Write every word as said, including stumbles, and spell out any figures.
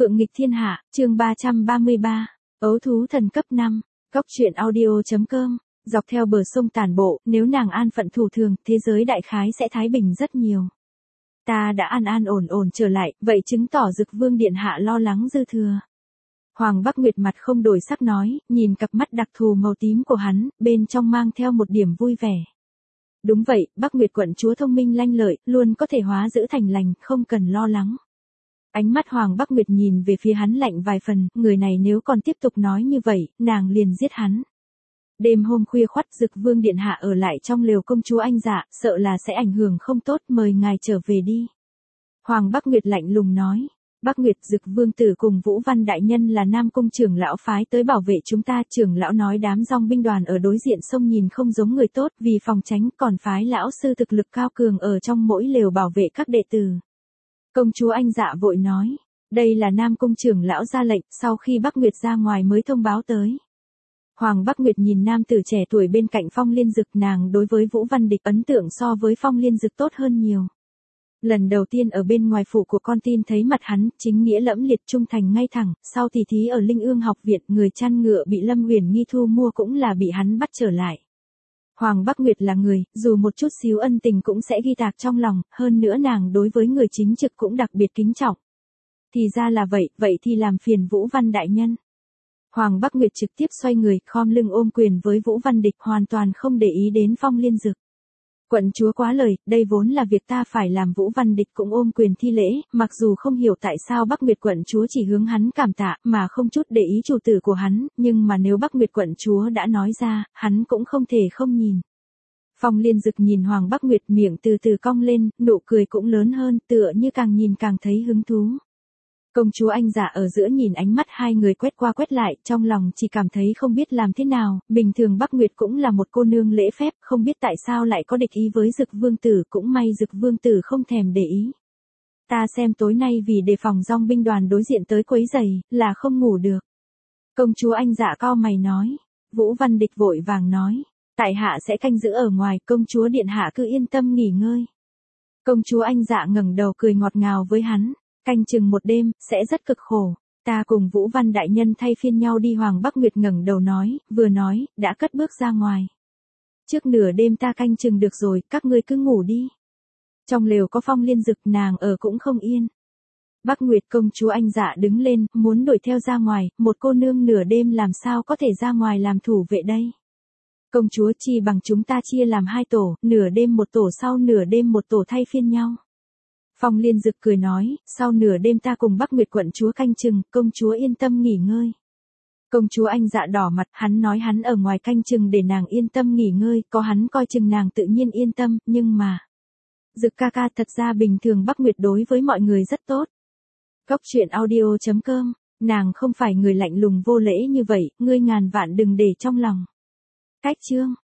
Phượng nghịch thiên hạ, chương ba trăm ba mươi ba, ấu thú thần cấp năm, góc truyện audio.com, dọc theo bờ sông tản bộ, nếu nàng an phận thủ thường, thế giới đại khái sẽ thái bình rất nhiều. Ta đã an an ổn ổn trở lại, vậy chứng tỏ Dực Vương điện hạ lo lắng dư thừa. Hoàng Bắc Nguyệt mặt không đổi sắc nói, nhìn cặp mắt đặc thù màu tím của hắn, bên trong mang theo một điểm vui vẻ. Đúng vậy, Bắc Nguyệt quận chúa thông minh lanh lợi, luôn có thể hóa dữ thành lành, không cần lo lắng. Ánh mắt Hoàng Bắc Nguyệt nhìn về phía hắn lạnh vài phần, người này nếu còn tiếp tục nói như vậy, nàng liền giết hắn. Đêm hôm khuya khoắt Dực Vương điện hạ ở lại trong lều công chúa Anh Dạ, sợ là sẽ ảnh hưởng không tốt, mời ngài trở về đi. Hoàng Bắc Nguyệt lạnh lùng nói. Bắc Nguyệt, Dực Vương tử cùng Vũ Văn đại nhân là Nam cung trưởng lão phái tới bảo vệ chúng ta, trưởng lão nói đám dòng binh đoàn ở đối diện sông nhìn không giống người tốt, vì phòng tránh còn phái lão sư thực lực cao cường ở trong mỗi lều bảo vệ các đệ tử. Công chúa Anh Dạ vội nói, đây là Nam cung trưởng lão ra lệnh, sau khi Bắc Nguyệt ra ngoài mới thông báo tới. Hoàng Bắc Nguyệt nhìn nam tử trẻ tuổi bên cạnh Phong Liên Dực, nàng đối với Vũ Văn Địch ấn tượng so với Phong Liên Dực tốt hơn nhiều. Lần đầu tiên ở bên ngoài phủ của con tin thấy mặt hắn, chính nghĩa lẫm liệt trung thành ngay thẳng, sau tỷ thí ở Linh Ương học viện, người chăn ngựa bị Lâm Uyển Nghi thu mua cũng là bị hắn bắt trở lại. Hoàng Bắc Nguyệt là người, dù một chút xíu ân tình cũng sẽ ghi tạc trong lòng, hơn nữa nàng đối với người chính trực cũng đặc biệt kính trọng. Thì ra là vậy, vậy thì làm phiền Vũ Văn đại nhân. Hoàng Bắc Nguyệt trực tiếp xoay người, khom lưng ôm quyền với Vũ Văn Địch, hoàn toàn không để ý đến Phong Liên Dực. Quận chúa quá lời, đây vốn là việc ta phải làm. Vũ Văn Địch cũng ôm quyền thi lễ, mặc dù không hiểu tại sao Bắc Nguyệt quận chúa chỉ hướng hắn cảm tạ, mà không chút để ý chủ tử của hắn, nhưng mà nếu Bắc Nguyệt quận chúa đã nói ra, hắn cũng không thể không nhìn. Phong Liên Dực nhìn Hoàng Bắc Nguyệt, miệng từ từ cong lên, nụ cười cũng lớn hơn, tựa như càng nhìn càng thấy hứng thú. Công chúa Anh Dạ ở giữa nhìn ánh mắt hai người quét qua quét lại, trong lòng chỉ cảm thấy không biết làm thế nào, bình thường Bắc Nguyệt cũng là một cô nương lễ phép, không biết tại sao lại có địch ý với Dực Vương tử, cũng may Dực Vương tử không thèm để ý. Ta xem tối nay vì đề phòng dòng binh đoàn đối diện tới quấy rầy, là không ngủ được. Công chúa Anh Dạ cau mày nói. Vũ Văn Địch vội vàng nói, tại hạ sẽ canh giữ ở ngoài, công chúa điện hạ cứ yên tâm nghỉ ngơi. Công chúa Anh Dạ ngẩng đầu cười ngọt ngào với hắn. Canh chừng một đêm, sẽ rất cực khổ. Ta cùng Vũ Văn đại nhân thay phiên nhau đi. Hoàng Bắc Nguyệt ngẩng đầu nói, vừa nói, đã cất bước ra ngoài. Trước nửa đêm ta canh chừng được rồi, các ngươi cứ ngủ đi. Trong lều có Phong Liên Dực, nàng ở cũng không yên. Bắc Nguyệt, công chúa Anh Dạ đứng lên, muốn đuổi theo ra ngoài, một cô nương nửa đêm làm sao có thể ra ngoài làm thủ vệ đây. Công chúa, chi bằng chúng ta chia làm hai tổ, nửa đêm một tổ, sau nửa đêm một tổ thay phiên nhau. Phong Liên Dực cười nói, sau nửa đêm ta cùng Bắc Nguyệt quận chúa canh chừng, công chúa yên tâm nghỉ ngơi. Công chúa Anh Dạ đỏ mặt, hắn nói hắn ở ngoài canh chừng để nàng yên tâm nghỉ ngơi, có hắn coi chừng nàng tự nhiên yên tâm, nhưng mà... Dực ca ca, thật ra bình thường Bắc Nguyệt đối với mọi người rất tốt. Góc truyện audio.com, nàng không phải người lạnh lùng vô lễ như vậy, ngươi ngàn vạn đừng để trong lòng. Cách chương.